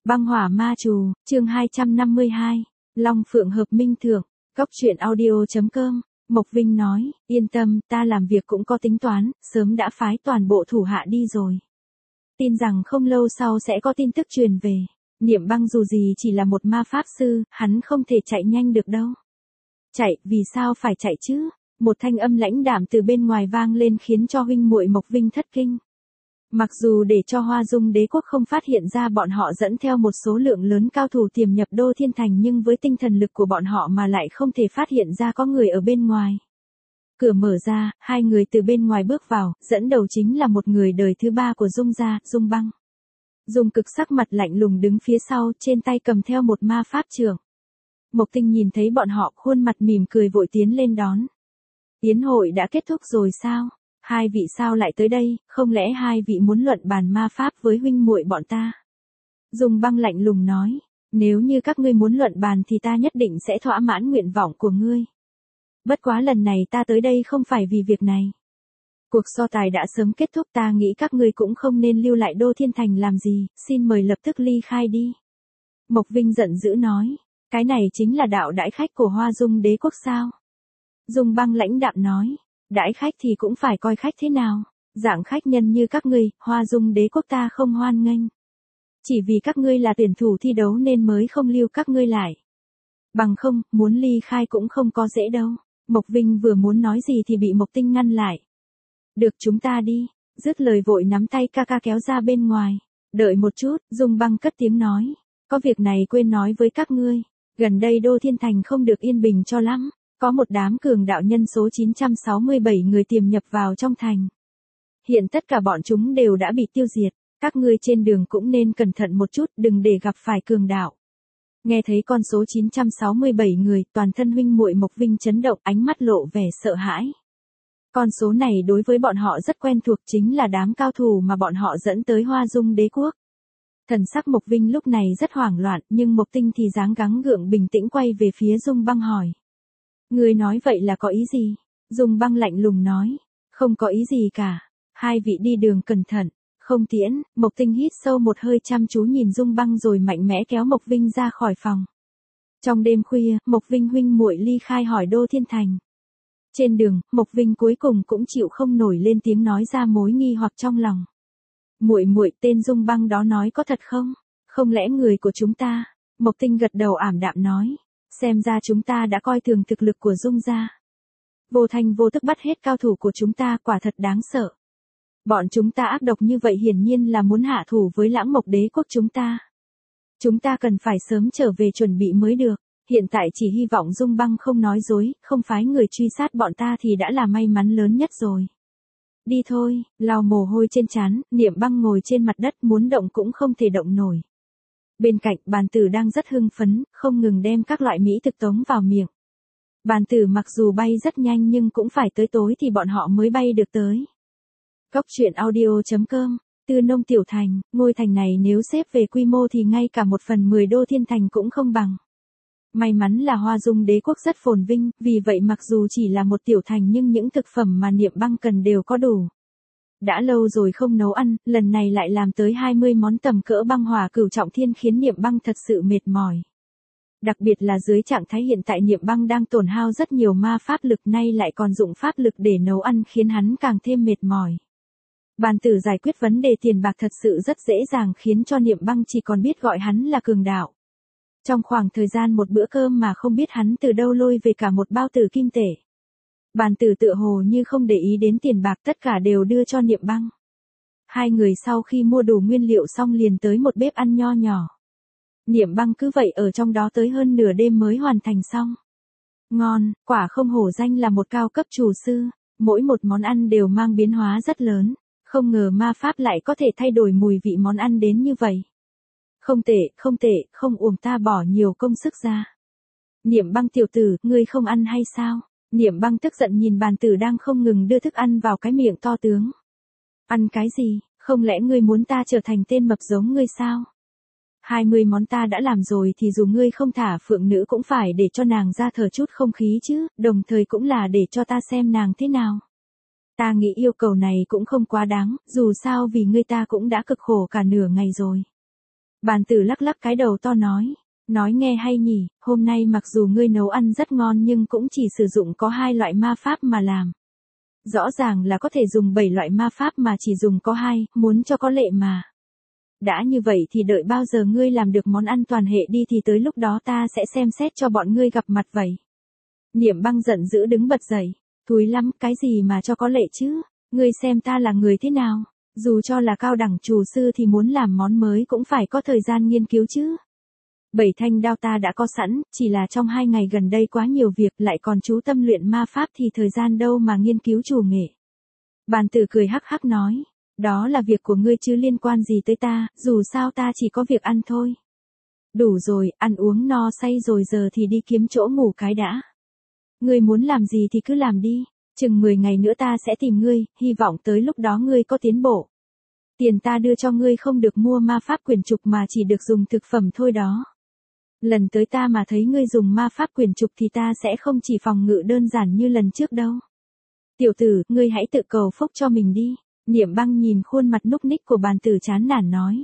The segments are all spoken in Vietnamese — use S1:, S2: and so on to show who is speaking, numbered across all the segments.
S1: Băng hỏa ma trù, chương 252, Long Phượng hợp minh thượng, Cốc truyện audio.com, Mộc Vinh nói, yên tâm, ta làm việc cũng có tính toán, sớm đã phái toàn bộ thủ hạ đi rồi. Tin rằng không lâu sau sẽ có tin tức truyền về, Niệm Băng dù gì chỉ là một ma pháp sư, hắn không thể chạy nhanh được đâu. Chạy, vì sao phải chạy chứ? Một thanh âm lãnh đạm từ bên ngoài vang lên khiến cho huynh muội Mộc Vinh thất kinh. Mặc dù để cho Hoa Dung đế quốc không phát hiện ra bọn họ dẫn theo một số lượng lớn cao thủ tiềm nhập Đô Thiên Thành, nhưng với tinh thần lực của bọn họ mà lại không thể phát hiện ra có người ở bên ngoài. Cửa mở ra, hai người từ bên ngoài bước vào, dẫn đầu chính là một người đời thứ ba của Dung gia, Dung Băng. Dung Cực sắc mặt lạnh lùng đứng phía sau, trên tay cầm theo một ma pháp trượng. Mộc Tinh nhìn thấy bọn họ, khuôn mặt mỉm cười vội tiến lên đón. Yến hội đã kết thúc rồi sao? Hai vị sao lại tới đây, không lẽ hai vị muốn luận bàn ma pháp với huynh muội bọn ta? Dung Băng lạnh lùng nói, nếu như các ngươi muốn luận bàn thì ta nhất định sẽ thỏa mãn nguyện vọng của ngươi. Bất quá lần này ta tới đây không phải vì việc này. Cuộc so tài đã sớm kết thúc, ta nghĩ các ngươi cũng không nên lưu lại Đô Thiên Thành làm gì, xin mời lập tức ly khai đi. Mộc Vinh giận dữ nói, cái này chính là đạo đãi khách của Hoa Dung đế quốc sao? Dung Băng lãnh đạm nói, đãi khách thì cũng phải coi khách thế nào, dạng khách nhân như các ngươi, Hoa Dung đế quốc ta không hoan nghênh. Chỉ vì các ngươi là tuyển thủ thi đấu nên mới không lưu các ngươi lại. Bằng không, muốn ly khai cũng không có dễ đâu. Mộc Vinh vừa muốn nói gì thì bị Mộc Tinh ngăn lại. Được, chúng ta đi, dứt lời vội nắm tay ca ca kéo ra bên ngoài. Đợi một chút, Dung Băng cất tiếng nói, có việc này quên nói với các ngươi, gần đây Đô Thiên Thành không được yên bình cho lắm. Có một đám cường đạo nhân số 967 người tiềm nhập vào trong thành. Hiện tất cả bọn chúng đều đã bị tiêu diệt, các ngươi trên đường cũng nên cẩn thận một chút, đừng để gặp phải cường đạo. Nghe thấy con số 967 người, toàn thân huynh muội Mộc Vinh chấn động, ánh mắt lộ vẻ sợ hãi. Con số này đối với bọn họ rất quen thuộc, chính là đám cao thủ mà bọn họ dẫn tới Hoa Dung đế quốc. Thần sắc Mộc Vinh lúc này rất hoảng loạn, nhưng Mộc Tinh thì dáng gắng gượng bình tĩnh quay về phía Dung Băng hỏi. Ngươi nói vậy là có ý gì? Dung Băng lạnh lùng nói, không có ý gì cả, hai vị đi đường cẩn thận, không tiễn. Mộc Tinh hít sâu một hơi chăm chú nhìn Dung Băng rồi mạnh mẽ kéo Mộc Vinh ra khỏi phòng. Trong đêm khuya, Mộc Vinh huynh muội ly khai hỏi Đô Thiên Thành. Trên đường, Mộc Vinh cuối cùng cũng chịu không nổi lên tiếng nói ra mối nghi hoặc trong lòng. Muội muội, tên Dung Băng đó nói có thật không? Không lẽ người của chúng ta? Mộc Tinh gật đầu ảm đạm nói. Xem ra chúng ta đã coi thường thực lực của Dung gia. Vô thanh vô tức bắt hết cao thủ của chúng ta, quả thật đáng sợ. Bọn chúng ta ác độc như vậy hiển nhiên là muốn hạ thủ với Lãng Mộc đế quốc chúng ta. Chúng ta cần phải sớm trở về chuẩn bị mới được. Hiện tại chỉ hy vọng Dung Băng không nói dối, không phái người truy sát bọn ta thì đã là may mắn lớn nhất rồi. Đi thôi, lau mồ hôi trên trán, Niệm Băng ngồi trên mặt đất muốn động cũng không thể động nổi. Bên cạnh, Bàn Tử đang rất hưng phấn, không ngừng đem các loại mỹ thực tống vào miệng. Bàn Tử mặc dù bay rất nhanh nhưng cũng phải tới tối thì bọn họ mới bay được tới. Cốc truyện audio.com, Tư Nông Tiểu Thành, ngôi thành này nếu xếp về quy mô thì ngay cả 1/10 Đô Thiên Thành cũng không bằng. May mắn là Hoa Dung đế quốc rất phồn vinh, vì vậy mặc dù chỉ là một tiểu thành nhưng những thực phẩm mà Niệm Băng cần đều có đủ. Đã lâu rồi không nấu ăn, lần này lại làm tới 20 món tầm cỡ băng hỏa cửu trọng thiên khiến Niệm Băng thật sự mệt mỏi. Đặc biệt là dưới trạng thái hiện tại Niệm Băng đang tổn hao rất nhiều ma pháp lực, nay lại còn dụng pháp lực để nấu ăn khiến hắn càng thêm mệt mỏi. Bàn Tử giải quyết vấn đề tiền bạc thật sự rất dễ dàng khiến cho Niệm Băng chỉ còn biết gọi hắn là cường đạo. Trong khoảng thời gian một bữa cơm mà không biết hắn từ đâu lôi về cả một bao tử kim tệ. Bàn Tử tựa hồ như không để ý đến tiền bạc, tất cả đều đưa cho Niệm Băng. Hai người sau khi mua đủ nguyên liệu xong liền tới một bếp ăn nho nhỏ. Niệm Băng cứ vậy ở trong đó tới hơn nửa đêm mới hoàn thành xong. Ngon, quả không hổ danh là một cao cấp chủ sư, mỗi một món ăn đều mang biến hóa rất lớn, không ngờ ma pháp lại có thể thay đổi mùi vị món ăn đến như vậy. Không tệ, không tệ, không uổng ta bỏ nhiều công sức ra. Niệm Băng tiểu tử, ngươi không ăn hay sao? Niệm Băng tức giận nhìn Bàn Tử đang không ngừng đưa thức ăn vào cái miệng to tướng. Ăn cái gì, không lẽ ngươi muốn ta trở thành tên mập giống ngươi sao? 20 món ta đã làm rồi thì dù ngươi không thả phượng nữ cũng phải để cho nàng ra thở chút không khí chứ, đồng thời cũng là để cho ta xem nàng thế nào. Ta nghĩ yêu cầu này cũng không quá đáng, dù sao vì ngươi ta cũng đã cực khổ cả nửa ngày rồi. Bàn tử lắc lắc cái đầu to nói nghe hay nhỉ, hôm nay mặc dù ngươi nấu ăn rất ngon nhưng cũng chỉ sử dụng có 2 loại ma pháp mà làm. Rõ ràng là có thể dùng 7 loại ma pháp mà chỉ dùng có 2, muốn cho có lệ mà. Đã như vậy thì đợi bao giờ ngươi làm được món ăn toàn hệ đi thì tới lúc đó ta sẽ xem xét cho bọn ngươi gặp mặt vậy. Niệm Băng giận dữ đứng bật dậy, thúi lắm, cái gì mà cho có lệ chứ, ngươi xem ta là người thế nào, dù cho là cao đẳng厨sư thì muốn làm món mới cũng phải có thời gian nghiên cứu chứ. 7 thanh đao ta đã có sẵn, chỉ là trong 2 ngày gần đây quá nhiều việc lại còn chú tâm luyện ma pháp thì thời gian đâu mà nghiên cứu chủ nghệ. Bàn tử cười hắc hắc nói, đó là việc của ngươi chứ liên quan gì tới ta, dù sao ta chỉ có việc ăn thôi. Đủ rồi, ăn uống no say rồi giờ thì đi kiếm chỗ ngủ cái đã. Ngươi muốn làm gì thì cứ làm đi, chừng 10 ngày nữa ta sẽ tìm ngươi, hy vọng tới lúc đó ngươi có tiến bộ. Tiền ta đưa cho ngươi không được mua ma pháp quyển trục mà chỉ được dùng thực phẩm thôi đó. Lần tới ta mà thấy ngươi dùng ma pháp quyển trục thì ta sẽ không chỉ phòng ngự đơn giản như lần trước đâu. Tiểu tử, ngươi hãy tự cầu phúc cho mình đi. Niệm Băng nhìn khuôn mặt núc ních của bàn tử chán nản nói.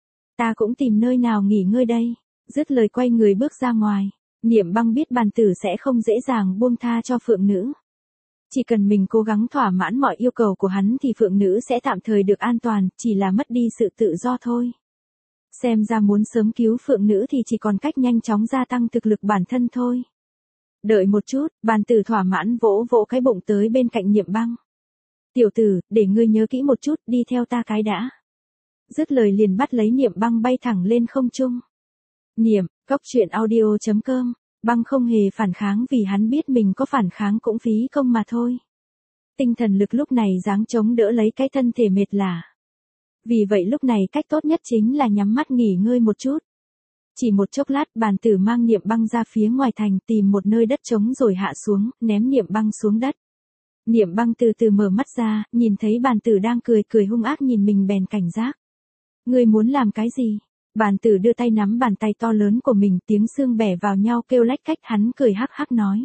S1: Ta cũng tìm nơi nào nghỉ ngơi đây. Dứt lời quay người bước ra ngoài. Niệm Băng biết bàn tử sẽ không dễ dàng buông tha cho phượng nữ. Chỉ cần mình cố gắng thỏa mãn mọi yêu cầu của hắn thì phượng nữ sẽ tạm thời được an toàn, chỉ là mất đi sự tự do thôi. Xem ra muốn sớm cứu phượng nữ thì chỉ còn cách nhanh chóng gia tăng thực lực bản thân thôi. Đợi một chút, bàn tử thỏa mãn vỗ vỗ cái bụng tới bên cạnh Niệm Băng. Tiểu tử, để ngươi nhớ kỹ một chút, đi theo ta cái đã. Dứt lời liền bắt lấy Niệm Băng bay thẳng lên không trung. Cóc truyện audio.com, Băng không hề phản kháng vì hắn biết mình có phản kháng cũng phí công mà thôi. Tinh thần lực lúc này giáng chống đỡ lấy cái thân thể mệt lả. Vì vậy lúc này cách tốt nhất chính là nhắm mắt nghỉ ngơi một chút. Chỉ một chốc lát bàn tử mang Niệm Băng ra phía ngoài thành tìm một nơi đất trống rồi hạ xuống, ném Niệm Băng xuống đất. Niệm Băng từ từ mở mắt ra, nhìn thấy bàn tử đang cười hung ác nhìn mình bèn cảnh giác. Ngươi muốn làm cái gì? Bàn tử đưa tay nắm bàn tay to lớn của mình, tiếng xương bẻ vào nhau kêu lách cách, hắn cười hắc hắc nói.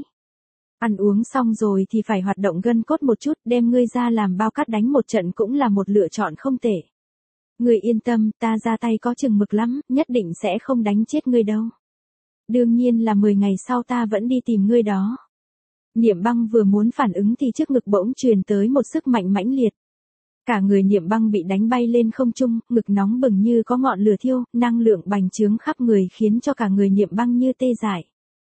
S1: Ăn uống xong rồi thì phải hoạt động gân cốt một chút, đem ngươi ra làm bao cát đánh một trận cũng là một lựa chọn không tệ. Ngươi yên tâm, ta ra tay có chừng mực lắm, nhất định sẽ không đánh chết ngươi đâu. Đương nhiên là 10 ngày sau ta vẫn đi tìm ngươi đó. Niệm Băng vừa muốn phản ứng thì trước ngực bỗng truyền tới một sức mạnh mãnh liệt. Cả người Niệm Băng bị đánh bay lên không trung, ngực nóng bừng như có ngọn lửa thiêu, năng lượng bành trướng khắp người khiến cho cả người Niệm Băng như tê dại.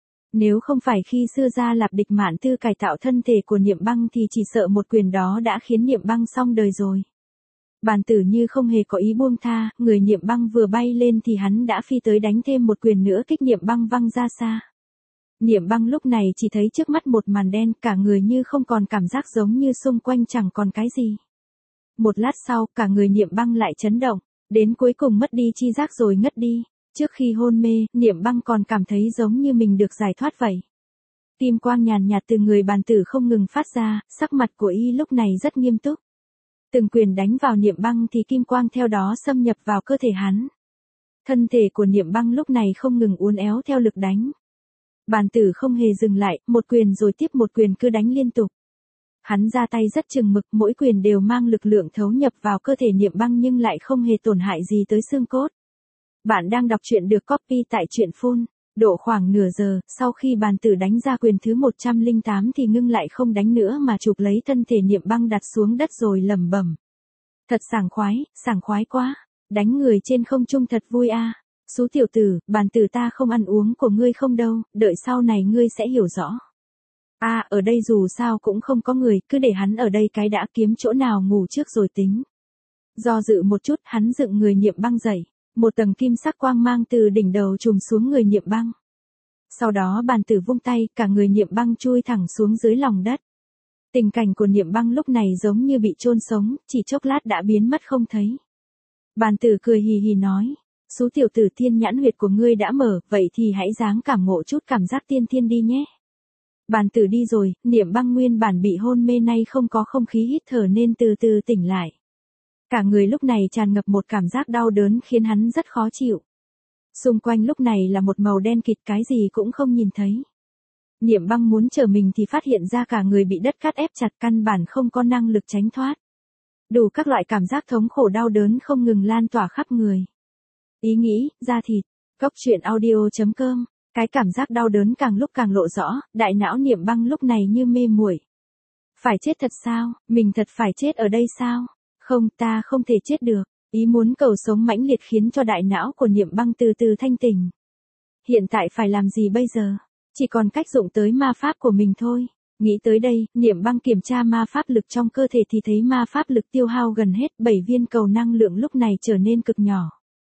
S1: Nếu không phải khi xưa ra Lạp Địch Mạn Tư cải tạo thân thể của Niệm Băng thì chỉ sợ một quyền đó đã khiến Niệm Băng xong đời rồi. Bàn tử như không hề có ý buông tha, người Niệm Băng vừa bay lên thì hắn đã phi tới đánh thêm một quyền nữa kích Niệm Băng văng ra xa. Niệm Băng lúc này chỉ thấy trước mắt một màn đen, cả người như không còn cảm giác, giống như xung quanh chẳng còn cái gì. Một lát sau, cả người Niệm Băng lại chấn động, đến cuối cùng mất đi chi giác rồi ngất đi. Trước khi hôn mê, Niệm Băng còn cảm thấy giống như mình được giải thoát vậy. Kim quang nhàn nhạt từ người bàn tử không ngừng phát ra, sắc mặt của y lúc này rất nghiêm túc. Từng quyền đánh vào Niệm Băng thì kim quang theo đó xâm nhập vào cơ thể hắn. Thân thể của Niệm Băng lúc này không ngừng uốn éo theo lực đánh. Bàn tử không hề dừng lại, một quyền rồi tiếp một quyền cứ đánh liên tục. Hắn ra tay rất chừng mực, mỗi quyền đều mang lực lượng thấu nhập vào cơ thể Niệm Băng nhưng lại không hề tổn hại gì tới xương cốt. Bạn đang đọc truyện được copy tại truyện Phun. Độ khoảng nửa giờ, sau khi bàn tử đánh ra quyền thứ 108 thì ngưng lại không đánh nữa mà chụp lấy thân thể Niệm Băng đặt xuống đất rồi lẩm bẩm. Thật sảng khoái quá, đánh người trên không trung thật vui a. Sú tiểu tử, bàn tử ta không ăn uống của ngươi không đâu, đợi sau này ngươi sẽ hiểu rõ. Ở đây dù sao cũng không có người, cứ để hắn ở đây cái đã, kiếm chỗ nào ngủ trước rồi tính. Do dự một chút, hắn dựng người Niệm Băng dậy. Một tầng kim sắc quang mang từ đỉnh đầu trùm xuống người Niệm Băng. Sau đó bàn tử vung tay, cả người Niệm Băng chui thẳng xuống dưới lòng đất. Tình cảnh của Niệm Băng lúc này giống như bị chôn sống, chỉ chốc lát đã biến mất không thấy. Bàn tử cười hì hì nói, Sú tiểu tử, thiên nhãn huyệt của ngươi đã mở, vậy thì hãy dáng cảm ngộ chút cảm giác tiên thiên đi nhé. Bàn tử đi rồi, Niệm Băng nguyên bản bị hôn mê nay không có không khí hít thở nên từ từ tỉnh lại. Cả người lúc này tràn ngập một cảm giác đau đớn khiến hắn rất khó chịu. Xung quanh lúc này là một màu đen kịt, cái gì cũng không nhìn thấy. Niệm Băng muốn trở mình thì phát hiện ra cả người bị đất cát ép chặt, căn bản không có năng lực tránh thoát. Đủ các loại cảm giác thống khổ đau đớn không ngừng lan tỏa khắp người. ý nghĩ, da thịt. Góc truyện audio.com. Cái cảm giác đau đớn càng lúc càng lộ rõ, đại não Niệm Băng lúc này như mê muội. Phải chết thật sao, mình thật phải chết ở đây sao? Không, ta không thể chết được. Ý muốn cầu sống mãnh liệt khiến cho đại não của Niệm Băng từ từ thanh tỉnh. Hiện tại phải làm gì bây giờ? Chỉ còn cách dụng tới ma pháp của mình thôi. Nghĩ tới đây, Niệm Băng kiểm tra ma pháp lực trong cơ thể thì thấy ma pháp lực tiêu hao gần hết, 7 viên cầu năng lượng lúc này trở nên cực nhỏ.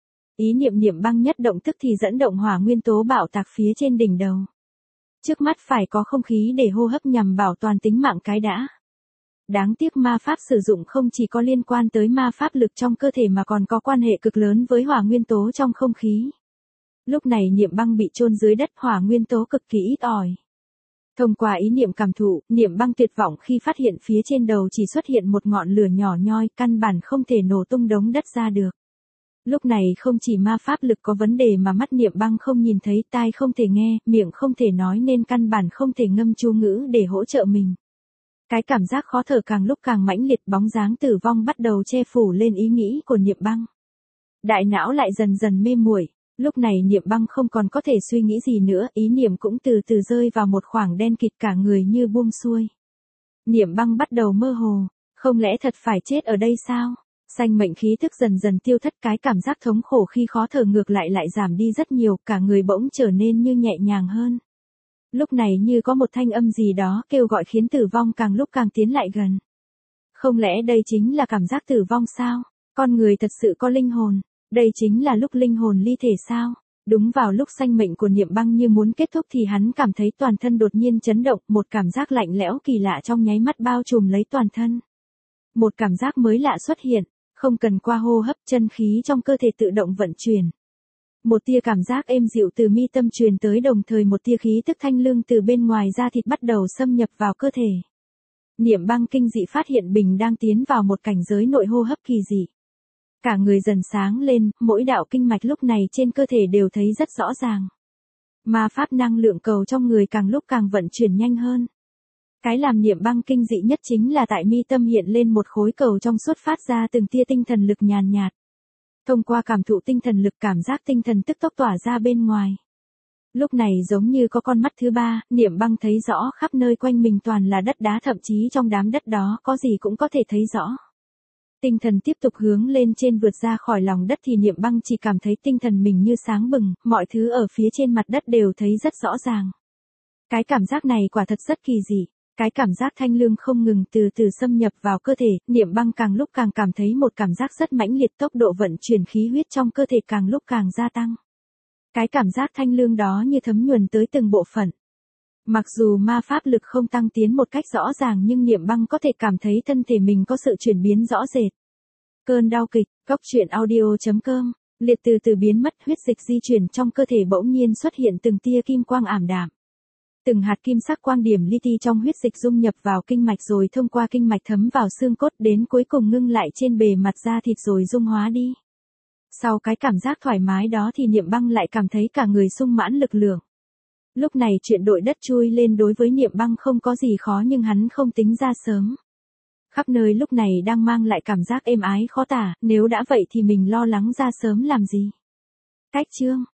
S1: Ý niệm Niệm Băng nhất động tức thì dẫn động hỏa nguyên tố bạo tạc phía trên đỉnh đầu. Trước mắt phải có không khí để hô hấp nhằm bảo toàn tính mạng cái đã. Đáng tiếc ma pháp sử dụng không chỉ có liên quan tới ma pháp lực trong cơ thể mà còn có quan hệ cực lớn với hỏa nguyên tố trong không khí. Lúc này Niệm Băng bị chôn dưới đất, hỏa nguyên tố cực kỳ ít ỏi. Thông qua ý niệm cảm thụ, Niệm Băng tuyệt vọng khi phát hiện phía trên đầu chỉ xuất hiện một ngọn lửa nhỏ nhoi, căn bản không thể nổ tung đống đất ra được. Lúc này không chỉ ma pháp lực có vấn đề mà mắt Niệm Băng không nhìn thấy, tai không thể nghe, miệng không thể nói nên căn bản không thể ngâm chú ngữ để hỗ trợ mình. Cái cảm giác khó thở càng lúc càng mãnh liệt, bóng dáng tử vong bắt đầu che phủ lên ý nghĩ của Niệm Băng. Đại não lại dần dần mê muội. Lúc này Niệm Băng không còn có thể suy nghĩ gì nữa, ý niệm cũng từ từ rơi vào một khoảng đen kịt, cả người như buông xuôi. Niệm Băng bắt đầu mơ hồ, không lẽ thật phải chết ở đây sao? Sanh mệnh khí thức dần dần tiêu thất, cái cảm giác thống khổ khi khó thở ngược lại giảm đi rất nhiều, cả người bỗng trở nên như nhẹ nhàng hơn. Lúc này như có một thanh âm gì đó kêu gọi khiến tử vong càng lúc càng tiến lại gần. Không lẽ đây chính là cảm giác tử vong sao? Con người thật sự có linh hồn. Đây chính là lúc linh hồn ly thể sao? Đúng vào lúc sanh mệnh của Niệm Băng như muốn kết thúc thì hắn cảm thấy toàn thân đột nhiên chấn động, một cảm giác lạnh lẽo kỳ lạ trong nháy mắt bao trùm lấy toàn thân. Một cảm giác mới lạ xuất hiện, không cần qua hô hấp, chân khí trong cơ thể tự động vận chuyển. Một tia cảm giác êm dịu từ mi tâm truyền tới, đồng thời một tia khí tức thanh lương từ bên ngoài da thịt bắt đầu xâm nhập vào cơ thể. Niệm Băng kinh dị phát hiện mình đang tiến vào một cảnh giới nội hô hấp kỳ dị. Cả người dần sáng lên, mỗi đạo kinh mạch lúc này trên cơ thể đều thấy rất rõ ràng. Ma pháp năng lượng cầu trong người càng lúc càng vận chuyển nhanh hơn. Cái làm Niệm Băng kinh dị nhất chính là tại mi tâm hiện lên một khối cầu trong suốt phát ra từng tia tinh thần lực nhàn nhạt. Thông qua cảm thụ tinh thần lực, cảm giác tinh thần tức tốc tỏa ra bên ngoài. Lúc này giống như có con mắt thứ ba, Niệm Băng thấy rõ khắp nơi quanh mình toàn là đất đá, thậm chí trong đám đất đó có gì cũng có thể thấy rõ. Tinh thần tiếp tục hướng lên trên vượt ra khỏi lòng đất thì Niệm Băng chỉ cảm thấy tinh thần mình như sáng bừng, mọi thứ ở phía trên mặt đất đều thấy rất rõ ràng. Cái cảm giác này quả thật rất kỳ dị. Cái cảm giác thanh lương không ngừng từ từ xâm nhập vào cơ thể, Niệm Băng càng lúc càng cảm thấy một cảm giác rất mãnh liệt, tốc độ vận chuyển khí huyết trong cơ thể càng lúc càng gia tăng. Cái cảm giác thanh lương đó như thấm nhuần tới từng bộ phận. Mặc dù ma pháp lực không tăng tiến một cách rõ ràng nhưng Niệm Băng có thể cảm thấy thân thể mình có sự chuyển biến rõ rệt. Cơn đau kịch, góc truyện audio.com, liệt từ từ biến mất, huyết dịch di chuyển trong cơ thể bỗng nhiên xuất hiện từng tia kim quang ảm đạm. Từng hạt kim sắc quang điểm li ti trong huyết dịch dung nhập vào kinh mạch rồi thông qua kinh mạch thấm vào xương cốt, đến cuối cùng ngưng lại trên bề mặt da thịt rồi dung hóa đi. Sau cái cảm giác thoải mái đó thì Niệm Băng lại cảm thấy cả người sung mãn lực lượng. Lúc này chuyện đội đất chui lên đối với Niệm Băng không có gì khó, nhưng hắn không tính ra sớm. Khắp nơi lúc này đang mang lại cảm giác êm ái khó tả, nếu đã vậy thì mình lo lắng ra sớm làm gì. Cách chương